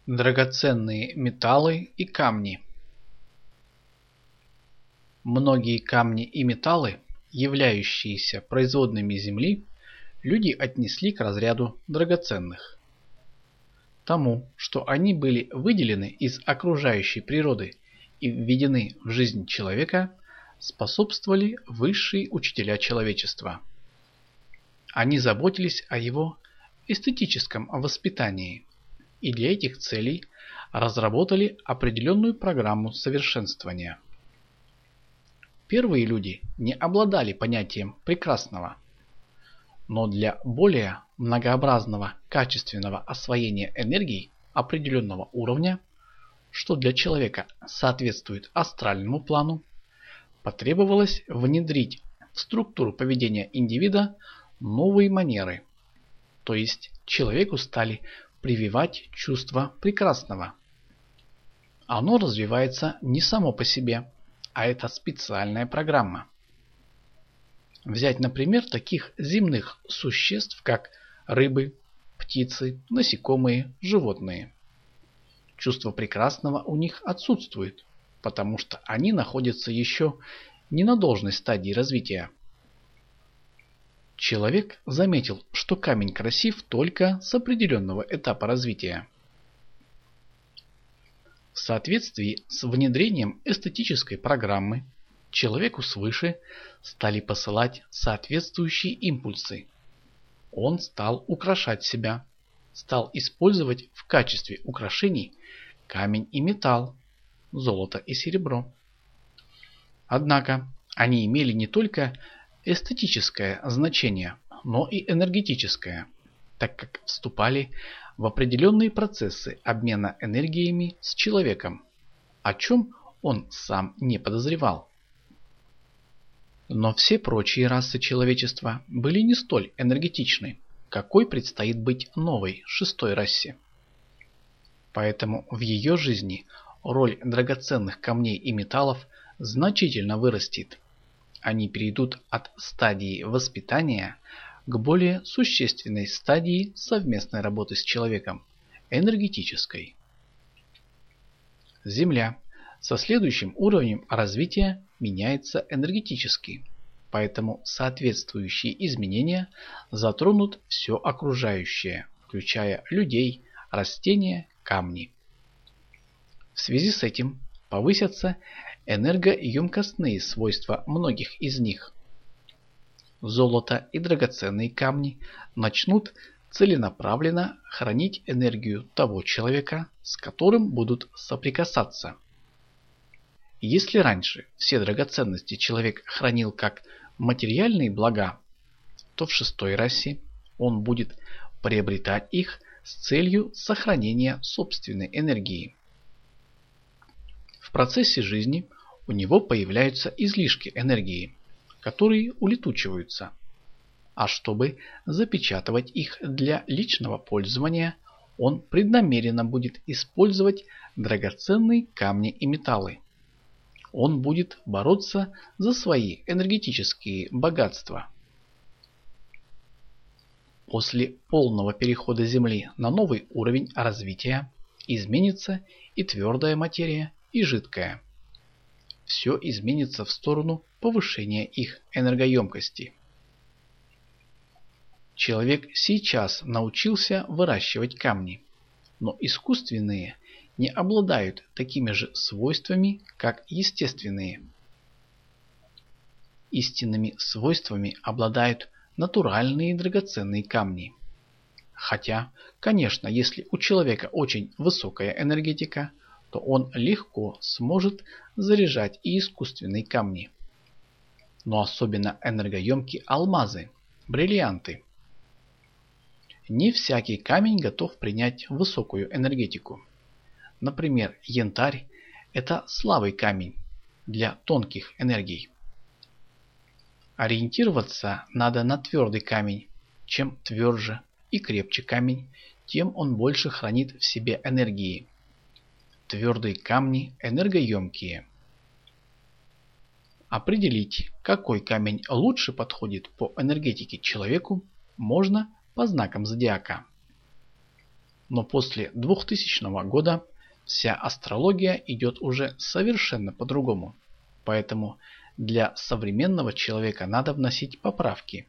Драгоценные металлы и камни. Многие камни и металлы, являющиеся производными Земли, люди отнесли к разряду драгоценных. Тому, что они были выделены из окружающей природы и введены в жизнь человека, способствовали высшие учителя человечества. Они заботились о его эстетическом воспитании и для этих целей разработали определенную программу совершенствования. Первые люди не обладали понятием прекрасного, но для более многообразного качественного освоения энергии определенного уровня, что для человека соответствует астральному плану, потребовалось внедрить в структуру поведения индивида новые манеры, то есть человеку стали прививать чувство прекрасного. Оно развивается не само по себе, а это специальная программа. Взять, например, таких земных существ, как рыбы, птицы, насекомые, животные. Чувство прекрасного у них отсутствует, потому что они находятся еще не на должной стадии развития. Человек заметил, что камень красив только с определенного этапа развития. В соответствии с внедрением эстетической программы, человеку свыше стали посылать соответствующие импульсы. Он стал украшать себя, стал использовать в качестве украшений камень и металл, золото и серебро. Однако они имели не только эстетическое значение, но и энергетическое, так как вступали в определенные процессы обмена энергиями с человеком, о чем он сам не подозревал. Но все прочие расы человечества были не столь энергетичны, какой предстоит быть новой, шестой расе. Поэтому в ее жизни роль драгоценных камней и металлов значительно вырастет. Они перейдут от стадии воспитания к более существенной стадии совместной работы с человеком – энергетической. Земля со следующим уровнем развития меняется энергетически, поэтому соответствующие изменения затронут все окружающее, включая людей, растения, камни. В связи с этим повысятся энергоемкостные свойства многих из них. Золото и драгоценные камни начнут целенаправленно хранить энергию того человека, с которым будут соприкасаться. Если раньше все драгоценности человек хранил как материальные блага, то в шестой расе он будет приобретать их с целью сохранения собственной энергии. В процессе жизни у него появляются излишки энергии, которые улетучиваются. А чтобы запечатывать их для личного пользования, он преднамеренно будет использовать драгоценные камни и металлы. Он будет бороться за свои энергетические богатства. После полного перехода Земли на новый уровень развития изменится и твердая материя, и жидкая. Все изменится в сторону повышения их энергоемкости. Человек сейчас научился выращивать камни, но искусственные не обладают такими же свойствами, как естественные. Истинными свойствами обладают натуральные драгоценные камни. Хотя, конечно, если у человека очень высокая энергетика, то он легко сможет заряжать и искусственные камни. Но особенно энергоемкие алмазы, бриллианты. Не всякий камень готов принять высокую энергетику. Например, янтарь – это слабый камень для тонких энергий. Ориентироваться надо на твердый камень. Чем тверже и крепче камень, тем он больше хранит в себе энергии. Твердые камни энергоемкие. Определить, какой камень лучше подходит по энергетике человеку, можно по знакам зодиака. Но после 2000 года вся астрология идет уже совершенно по-другому. Поэтому для современного человека надо вносить поправки.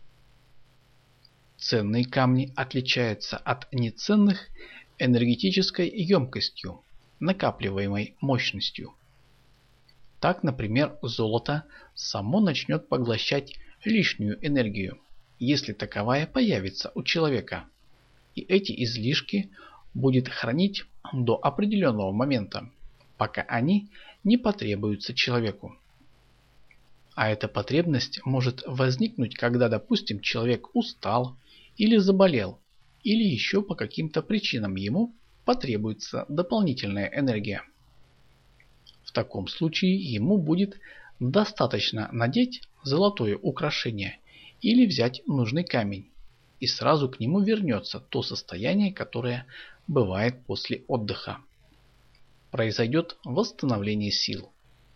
Ценные камни отличаются от неценных энергетической емкостью, накапливаемой мощностью. Так, например, золото само начнет поглощать лишнюю энергию, если таковая появится у человека, и эти излишки будет хранить до определенного момента, пока они не потребуются человеку. А эта потребность может возникнуть, когда, допустим, человек устал или заболел, или еще по каким-то причинам ему потребуется дополнительная энергия. В таком случае ему будет достаточно надеть золотое украшение или взять нужный камень, и сразу к нему вернется то состояние, которое бывает после отдыха. Произойдет восстановление сил.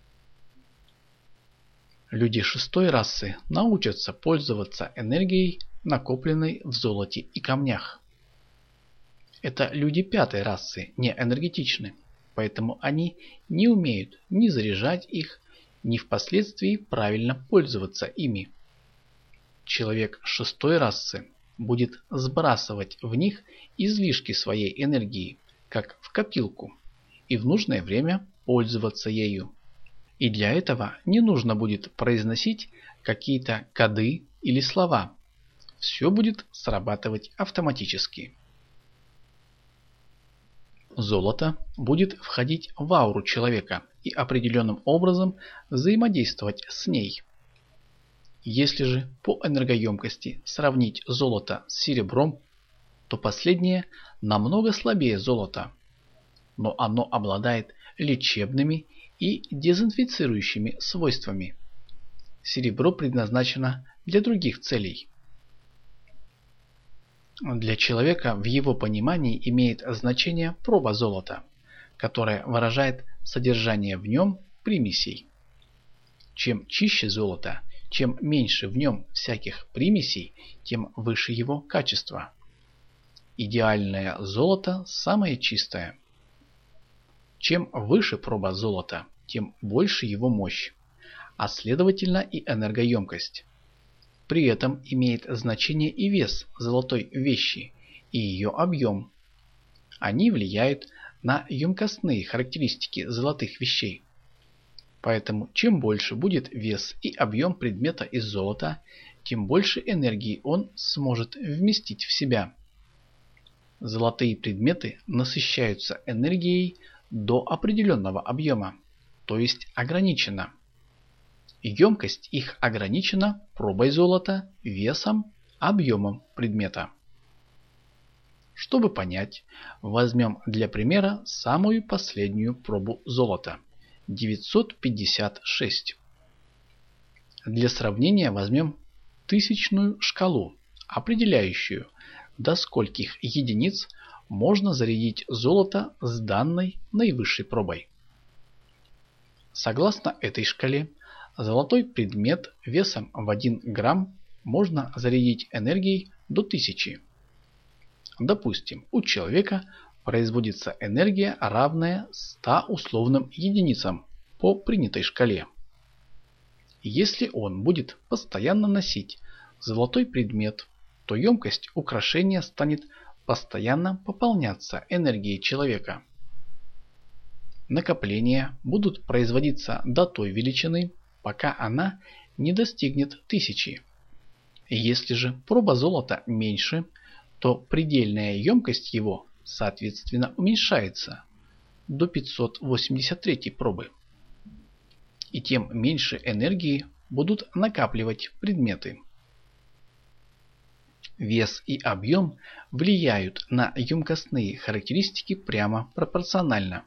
Люди шестой расы научатся пользоваться энергией, накопленной в золоте и камнях. Это люди пятой расы не энергетичны, поэтому они не умеют ни заряжать их, ни впоследствии правильно пользоваться ими. Человек шестой расы будет сбрасывать в них излишки своей энергии, как в копилку, и в нужное время пользоваться ею. И для этого не нужно будет произносить какие-то коды или слова. Все будет срабатывать автоматически. Золото будет входить в ауру человека и определенным образом взаимодействовать с ней. Если же по энергоемкости сравнить золото с серебром, то последнее намного слабее золота, но оно обладает лечебными и дезинфицирующими свойствами. Серебро предназначено для других целей. Для человека в его понимании имеет значение проба золота, которая выражает содержание в нем примесей. Чем чище золото, чем меньше в нем всяких примесей, тем выше его качество. Идеальное золото самое чистое. Чем выше проба золота, тем больше его мощь, а следовательно и энергоемкость. При этом имеет значение и вес золотой вещи, и ее объем. Они влияют на емкостные характеристики золотых вещей. Поэтому чем больше будет вес и объем предмета из золота, тем больше энергии он сможет вместить в себя. Золотые предметы насыщаются энергией до определенного объема, то есть ограничена. Емкость их ограничена пробой золота, весом, объемом предмета. Чтобы понять, возьмем для примера самую последнюю пробу золота – 956. Для сравнения возьмем тысячную шкалу, определяющую, до скольких единиц можно зарядить золото с данной наивысшей пробой. Согласно этой шкале, золотой предмет весом в 1 грамм можно зарядить энергией до 1000. Допустим, у человека производится энергия, равная 100 условным единицам по принятой шкале. Если он будет постоянно носить золотой предмет, то емкость украшения станет постоянно пополняться энергией человека. Накопления будут производиться до той величины, пока она не достигнет 1000. Если же проба золота меньше, то предельная емкость его, соответственно, уменьшается до 583 пробы. И тем меньше энергии будут накапливать предметы. Вес и объем влияют на емкостные характеристики прямо пропорционально.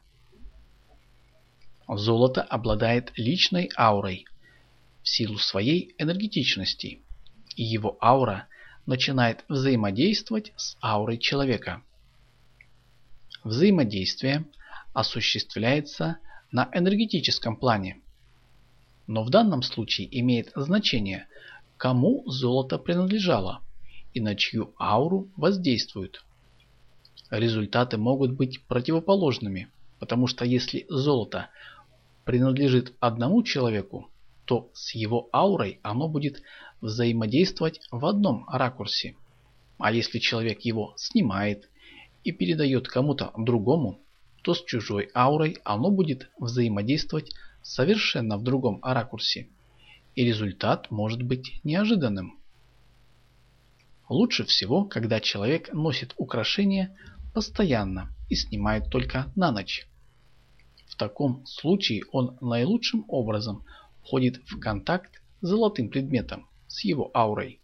Золото обладает личной аурой в силу своей энергетичности, и его аура начинает взаимодействовать с аурой человека. Взаимодействие осуществляется на энергетическом плане, но в данном случае имеет значение, кому золото принадлежало и на чью ауру воздействует. результаты могут быть противоположными, потому что если золото принадлежит одному человеку, то с его аурой оно будет взаимодействовать в одном ракурсе. А если человек его снимает и передает кому-то другому, то с чужой аурой оно будет взаимодействовать совершенно в другом ракурсе. И результат может быть неожиданным. Лучше всего, когда человек носит украшения постоянно и снимает только на ночь. В таком случае он наилучшим образом входит в контакт с золотым предметом, с его аурой.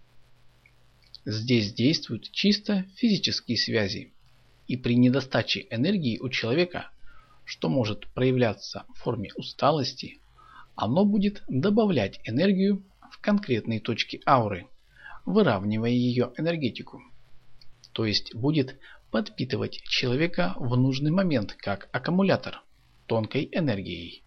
Здесь действуют чисто физические связи, и при недостаче энергии у человека, что может проявляться в форме усталости, оно будет добавлять энергию в конкретные точки ауры, выравнивая ее энергетику. То есть будет подпитывать человека в нужный момент как аккумулятор тонкой энергией.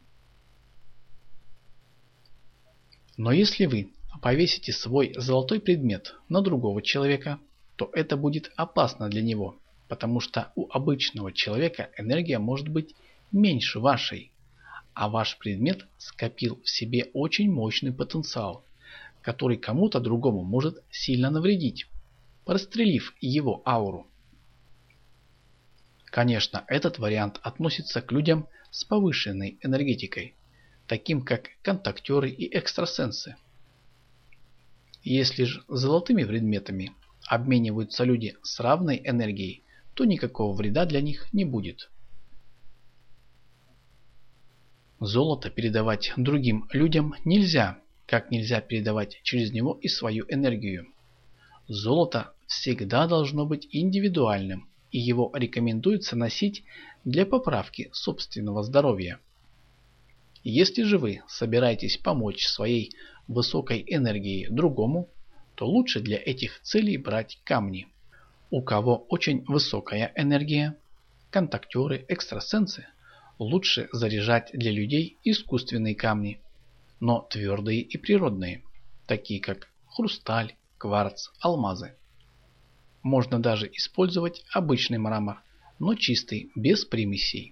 Но если вы повесите свой золотой предмет на другого человека, то это будет опасно для него, потому что у обычного человека энергия может быть меньше вашей, а ваш предмет скопил в себе очень мощный потенциал, который кому-то другому может сильно навредить, прострелив его ауру. Конечно, этот вариант относится к людям с повышенной энергетикой, таким как контактеры и экстрасенсы. Если же золотыми предметами обмениваются люди с равной энергией, то никакого вреда для них не будет. Золото передавать другим людям нельзя, как нельзя передавать через него и свою энергию. Золото всегда должно быть индивидуальным, и его рекомендуется носить для поправки собственного здоровья. Если же вы собираетесь помочь своей высокой энергией другому, то лучше для этих целей брать камни. У кого очень высокая энергия, контактеры, экстрасенсы, лучше заряжать для людей искусственные камни, но твердые и природные, такие как хрусталь, кварц, алмазы. Можно даже использовать обычный мрамор, но чистый, без примесей.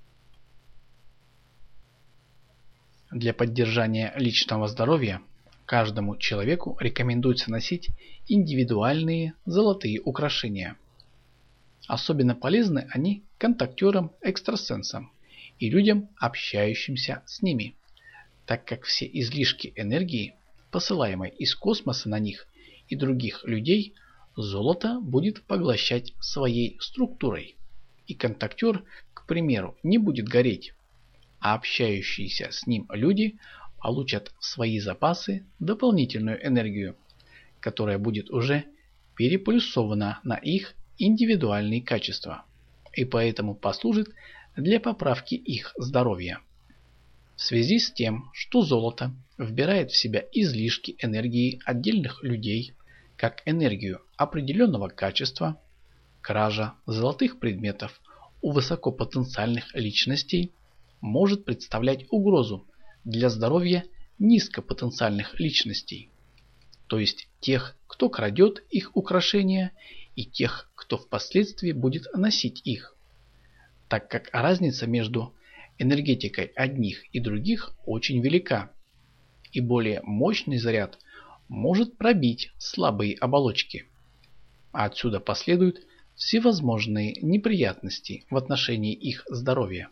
Для поддержания личного здоровья каждому человеку рекомендуется носить индивидуальные золотые украшения. Особенно полезны они контактерам, экстрасенсам и людям, общающимся с ними, так как все излишки энергии, посылаемой из космоса на них и других людей, золото будет поглощать своей структурой, и контактер, к примеру, не будет гореть, а общающиеся с ним люди получат в свои запасы дополнительную энергию, которая будет уже переплюсована на их индивидуальные качества и поэтому послужит для поправки их здоровья. В связи с тем, что золото вбирает в себя излишки энергии отдельных людей, как энергию определенного качества, кража золотых предметов у высокопотенциальных личностей может представлять угрозу для здоровья низкопотенциальных личностей, то есть тех, кто крадет их украшения, и тех, кто впоследствии будет носить их, так как разница между энергетикой одних и других очень велика, и более мощный заряд может пробить слабые оболочки. А отсюда последуют всевозможные неприятности в отношении их здоровья.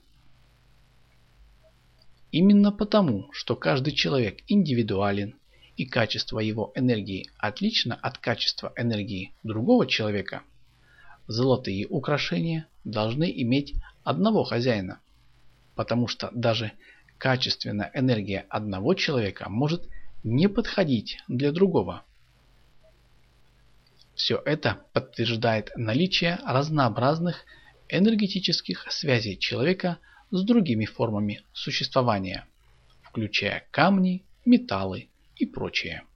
Именно потому, что каждый человек индивидуален и качество его энергии отлично от качества энергии другого человека, золотые украшения должны иметь одного хозяина, потому что даже качественная энергия одного человека может не подходить для другого. Все это подтверждает наличие разнообразных энергетических связей человека с другими формами существования, включая камни, металлы и прочее.